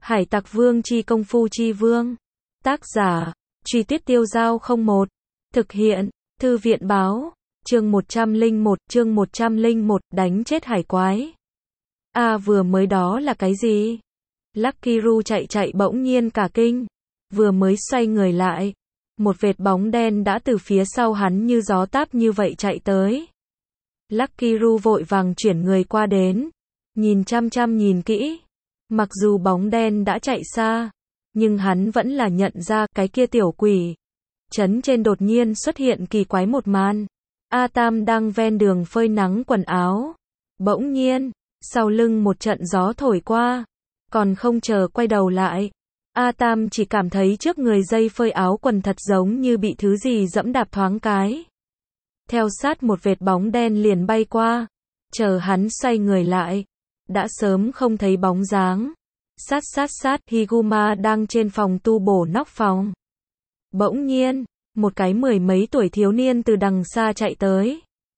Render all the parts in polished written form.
Hải Tặc Vương chi công phu chi vương. Tác giả, Truy Tuyết Tiêu Giao 01. Thực hiện, Thư viện báo. Chương 101, đánh chết hải quái. Vừa mới đó là cái gì? Lucky Ru chạy bỗng nhiên cả kinh. Vừa mới xoay người lại. Một vệt bóng đen đã từ phía sau hắn như gió táp như vậy chạy tới. Lucky Ru vội vàng chuyển người qua đến. Nhìn chăm nhìn kỹ. Mặc dù bóng đen đã chạy xa, nhưng hắn vẫn là nhận ra cái kia tiểu quỷ. Trấn trên đột nhiên xuất hiện kỳ quái một màn. A Tam đang ven đường phơi nắng quần áo. Bỗng nhiên, sau lưng một trận gió thổi qua. Còn không chờ quay đầu lại, A Tam chỉ cảm thấy trước người dây phơi áo quần thật giống như bị thứ gì dẫm đạp thoáng cái. Theo sát một vệt bóng đen liền bay qua. Chờ hắn xoay người lại, đã sớm không thấy bóng dáng. Sát, Higuma đang trên phòng tu bổ nóc phòng. Bỗng nhiên, một cái mười mấy tuổi thiếu niên từ đằng xa chạy tới.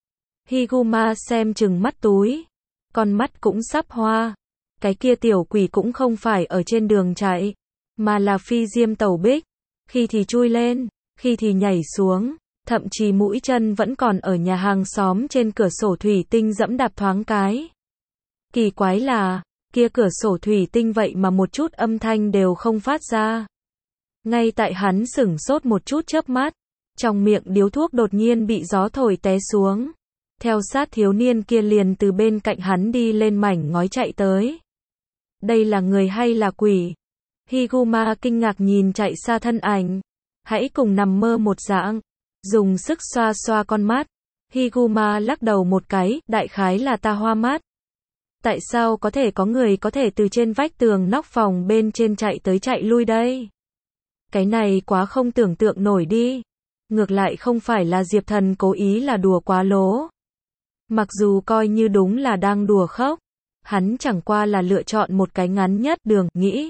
Higuma xem chừng mắt túi, con mắt cũng sắp hoa. Cái kia tiểu quỷ cũng không phải ở trên đường chạy, mà là phi diêm tẩu bích. Khi thì chui lên, khi thì nhảy xuống, thậm chí mũi chân vẫn còn ở nhà hàng xóm trên cửa sổ thủy tinh dẫm đạp thoáng cái. Kỳ quái là, kia cửa sổ thủy tinh vậy mà một chút âm thanh đều không phát ra. Ngay tại hắn sửng sốt một chút chớp mắt, trong miệng điếu thuốc đột nhiên bị gió thổi té xuống. Theo sát thiếu niên kia liền từ bên cạnh hắn đi lên mảnh ngói chạy tới. Đây là người hay là quỷ? Higuma kinh ngạc nhìn chạy xa thân ảnh. Hãy cùng nằm mơ một dạng. Dùng sức xoa xoa con mắt. Higuma lắc đầu một cái, đại khái là ta hoa mắt. Tại sao có thể có người có thể từ trên vách tường nóc phòng bên trên chạy tới chạy lui đây? Cái này quá không tưởng tượng nổi đi. Ngược lại không phải là Diệp Thần cố ý là đùa quá lố. Mặc dù coi như đúng là đang đùa khóc, hắn chẳng qua là lựa chọn một cái ngắn nhất đường, nghĩ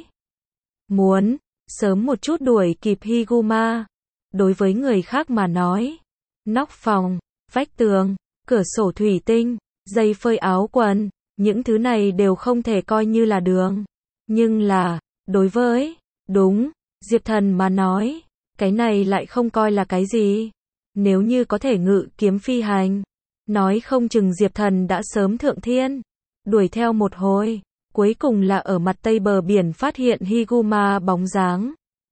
muốn sớm một chút đuổi kịp Higuma. Đối với người khác mà nói, nóc phòng, vách tường, cửa sổ thủy tinh, dây phơi áo quần, những thứ này đều không thể coi như là đường. Nhưng là, đối với, Diệp Thần mà nói, cái này lại không coi là cái gì. Nếu như có thể ngự kiếm phi hành, nói không chừng Diệp Thần đã sớm thượng thiên. Đuổi theo một hồi, cuối cùng là ở mặt tây bờ biển phát hiện Higuma bóng dáng.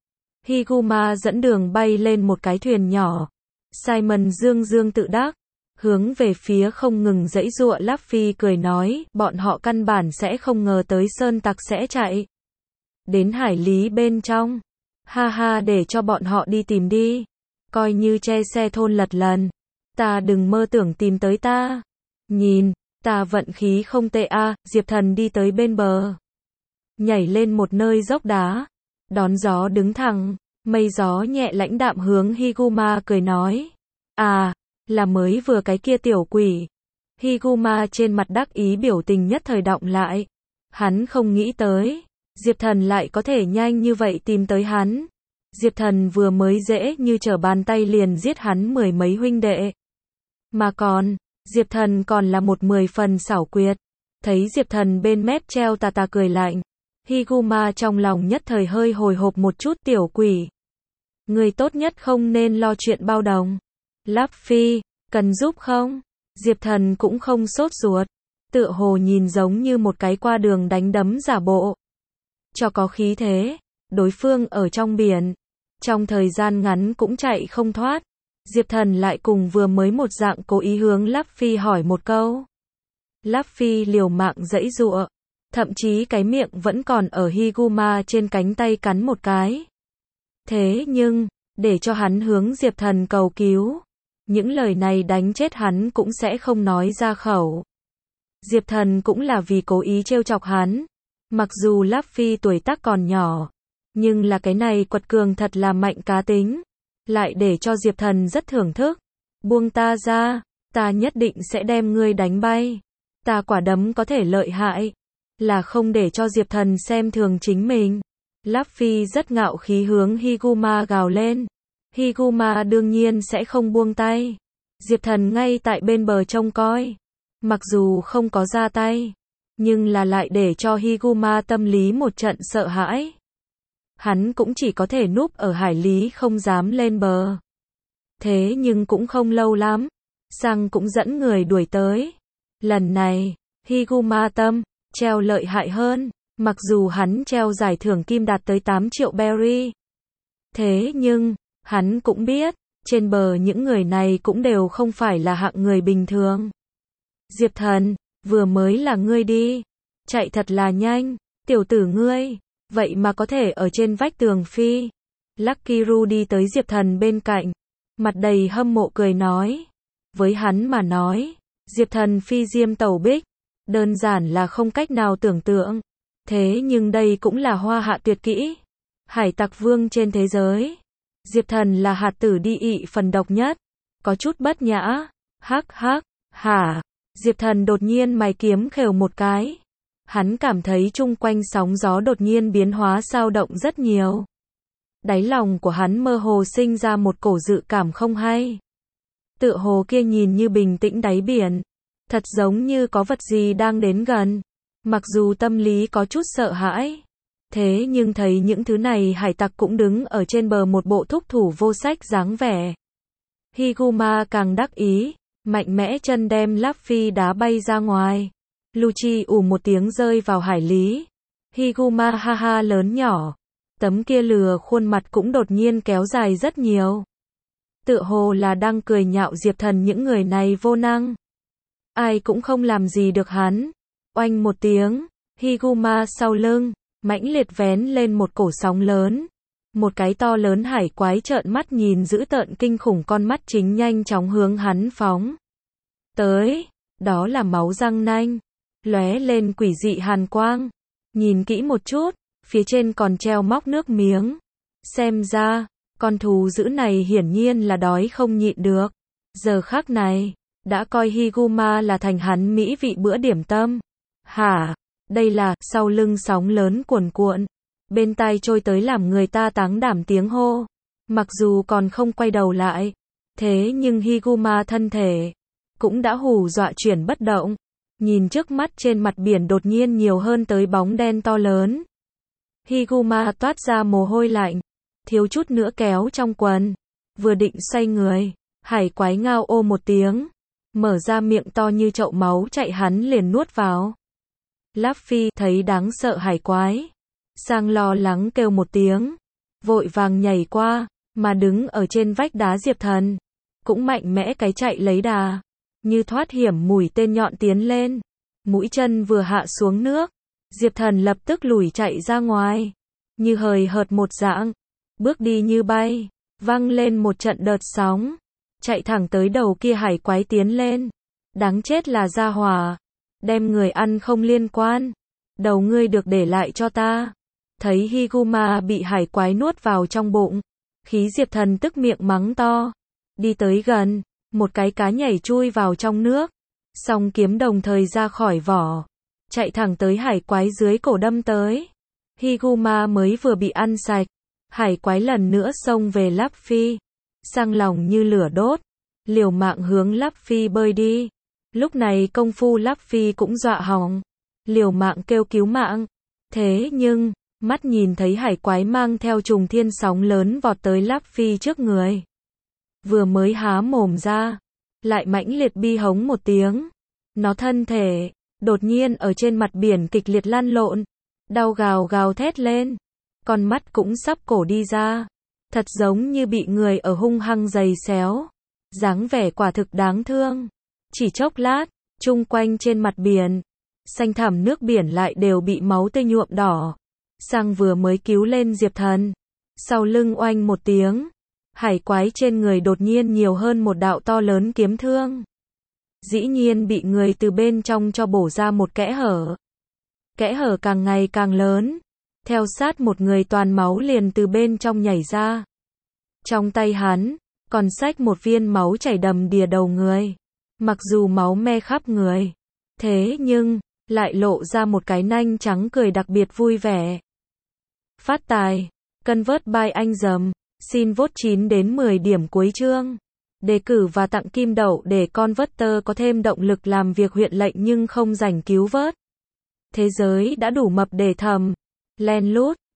Higuma dẫn đường bay lên một cái thuyền nhỏ. Simon dương tự đắc, hướng về phía không ngừng giãy giụa Luffy cười nói, bọn họ căn bản sẽ không ngờ tới sơn tặc sẽ chạy đến hải lý bên trong. Ha, để cho bọn họ đi tìm đi. Coi như che xe thôn lật lần. Ta đừng mơ tưởng tìm tới ta. Nhìn, ta vận khí không tệ a. Diệp Thần đi tới bên bờ. Nhảy lên một nơi dốc đá. Đón gió đứng thẳng. Mây gió nhẹ lãnh đạm hướng Higuma cười nói. Là mới vừa cái kia tiểu quỷ. Higuma trên mặt đắc ý biểu tình nhất thời đọng lại. Hắn không nghĩ tới, Diệp Thần lại có thể nhanh như vậy tìm tới hắn. Diệp Thần vừa mới dễ như trở bàn tay liền giết hắn mười mấy huynh đệ. Mà còn, Diệp Thần còn là một 10 phần xảo quyệt. Thấy Diệp Thần bên mép treo tà cười lạnh. Higuma trong lòng nhất thời hơi hồi hộp một chút, tiểu quỷ. Người tốt nhất không nên lo chuyện bao đồng. Luffy, cần giúp không? Diệp Thần cũng không sốt ruột. Tựa hồ nhìn giống như một cái qua đường đánh đấm giả bộ. Cho có khí thế. Đối phương ở trong biển. Trong thời gian ngắn cũng chạy không thoát. Diệp Thần lại cùng vừa mới một dạng cố ý hướng Luffy hỏi một câu. Luffy liều mạng giãy giụa. Thậm chí cái miệng vẫn còn ở Higuma trên cánh tay cắn một cái. Thế nhưng, để cho hắn hướng Diệp Thần cầu cứu. Những lời này đánh chết hắn cũng sẽ không nói ra khẩu. Diệp Thần cũng là vì cố ý trêu chọc hắn. Mặc dù Luffy tuổi tác còn nhỏ, nhưng là cái này quật cường thật là mạnh cá tính. Lại để cho Diệp Thần rất thưởng thức. Buông ta ra, ta nhất định sẽ đem ngươi đánh bay. Ta quả đấm có thể lợi hại. Là không để cho Diệp Thần xem thường chính mình. Luffy rất ngạo khí hướng Higuma gào lên. Higuma đương nhiên sẽ không buông tay. Diệp Thần ngay tại bên bờ trông coi. Mặc dù không có ra tay, nhưng là lại để cho Higuma tâm lý một trận sợ hãi. Hắn cũng chỉ có thể núp ở hải lý không dám lên bờ. Thế nhưng cũng không lâu lắm, Sang cũng dẫn người đuổi tới. Lần này, Higuma tâm, treo lợi hại hơn, mặc dù hắn treo giải thưởng kim đạt tới 8 triệu berry. Thế nhưng, hắn cũng biết, trên bờ những người này cũng đều không phải là hạng người bình thường. Diệp Thần, vừa mới là ngươi đi. Chạy thật là nhanh, tiểu tử ngươi, vậy mà có thể ở trên vách tường phi. Lucky Ru đi tới Diệp Thần bên cạnh, mặt đầy hâm mộ cười nói. Với hắn mà nói, Diệp Thần phi diêm tẩu bích, đơn giản là không cách nào tưởng tượng. Thế nhưng đây cũng là hoa hạ tuyệt kỹ. Hải tặc vương trên thế giới. Diệp Thần là hạt tử đi ị phần độc nhất. Có chút bất nhã. Hắc hắc, hả? Diệp Thần đột nhiên mày kiếm khều một cái. Hắn cảm thấy chung quanh sóng gió đột nhiên biến hóa dao động rất nhiều. Đáy lòng của hắn mơ hồ sinh ra một cổ dự cảm không hay. Tựa hồ kia nhìn như bình tĩnh đáy biển. Thật giống như có vật gì đang đến gần. Mặc dù tâm lý có chút sợ hãi. Thế nhưng thấy những thứ này hải tặc cũng đứng ở trên bờ một bộ thúc thủ vô sách dáng vẻ. Higuma càng đắc ý, mạnh mẽ chân đem Luffy đá bay ra ngoài. Lucci ù một tiếng rơi vào hải lý. Higuma ha ha lớn nhỏ. Tấm kia lừa khuôn mặt cũng đột nhiên kéo dài rất nhiều. Tựa hồ là đang cười nhạo Diệp Thần những người này vô năng. Ai cũng không làm gì được hắn. Oanh một tiếng, Higuma sau lưng, mãnh liệt vén lên một cổ sóng lớn. Một cái to lớn hải quái trợn mắt nhìn dữ tợn kinh khủng, con mắt chính nhanh chóng hướng hắn phóng tới. Đó là máu răng nanh, lóe lên quỷ dị hàn quang. Nhìn kỹ một chút, phía trên còn treo móc nước miếng. Xem ra, con thú dữ này hiển nhiên là đói không nhịn được. Giờ khắc này, đã coi Higuma là thành hắn mỹ vị bữa điểm tâm. Hả? Đây là, sau lưng sóng lớn cuồn cuộn. Bên tai trôi tới làm người ta táng đảm tiếng hô. Mặc dù còn không quay đầu lại. Thế nhưng Higuma thân thể cũng đã hù dọa chuyển bất động. Nhìn trước mắt trên mặt biển đột nhiên nhiều hơn tới bóng đen to lớn. Higuma toát ra mồ hôi lạnh. Thiếu chút nữa kéo trong quần. Vừa định xoay người, hải quái ngao ô một tiếng. Mở ra miệng to như chậu máu chạy hắn liền nuốt vào. Luffy thấy đáng sợ hải quái. Sang lo lắng kêu một tiếng. Vội vàng nhảy qua, mà đứng ở trên vách đá Diệp Thần. Cũng mạnh mẽ cái chạy lấy đà. Như thoát hiểm mũi tên nhọn tiến lên. Mũi chân vừa hạ xuống nước. Diệp Thần lập tức lùi chạy ra ngoài. Như hời hợt một dạng. Bước đi như bay. Văng lên một trận đợt sóng. Chạy thẳng tới đầu kia hải quái tiến lên. Đáng chết là gia hỏa. Đem người ăn không liên quan. Đầu ngươi được để lại cho ta. Thấy Higuma bị hải quái nuốt vào trong bụng. Khí Diệp Thần tức miệng mắng to. Đi tới gần. Một cái cá nhảy chui vào trong nước. Song kiếm đồng thời ra khỏi vỏ. Chạy thẳng tới hải quái dưới cổ đâm tới. Higuma mới vừa bị ăn sạch. Hải quái lần nữa xông về Luffy. Sang lòng như lửa đốt. Liều mạng hướng Luffy bơi đi. Lúc này công phu Luffy cũng dọa hỏng. Liều mạng kêu cứu mạng. Thế nhưng, mắt nhìn thấy hải quái mang theo trùng thiên sóng lớn vọt tới Luffy trước người. Vừa mới há mồm ra, lại mãnh liệt bi hống một tiếng. Nó thân thể, đột nhiên ở trên mặt biển kịch liệt lăn lộn. Đau gào gào thét lên. Con mắt cũng sắp cổ đi ra. Thật giống như bị người ở hung hăng giày xéo. Dáng vẻ quả thực đáng thương. Chỉ chốc lát, chung quanh trên mặt biển, xanh thẳm nước biển lại đều bị máu tươi nhuộm đỏ. Sang vừa mới cứu lên Diệp Thần. Sau lưng oanh một tiếng. Hải quái trên người đột nhiên nhiều hơn một đạo to lớn kiếm thương. Dĩ nhiên bị người từ bên trong cho bổ ra một kẽ hở. Kẽ hở càng ngày càng lớn. Theo sát một người toàn máu liền từ bên trong nhảy ra. Trong tay hắn, còn xách một viên máu chảy đầm đìa đầu người. Mặc dù máu me khắp người. Thế nhưng, lại lộ ra một cái nanh trắng cười đặc biệt vui vẻ. Phát tài. Convert by anh dầm. Xin vote 9 đến 10 điểm cuối chương. Đề cử và tặng kim đậu để Converter có thêm động lực làm việc huyện lệnh nhưng không rảnh cứu vớt. Thế giới đã đủ mập để thầm, len lút.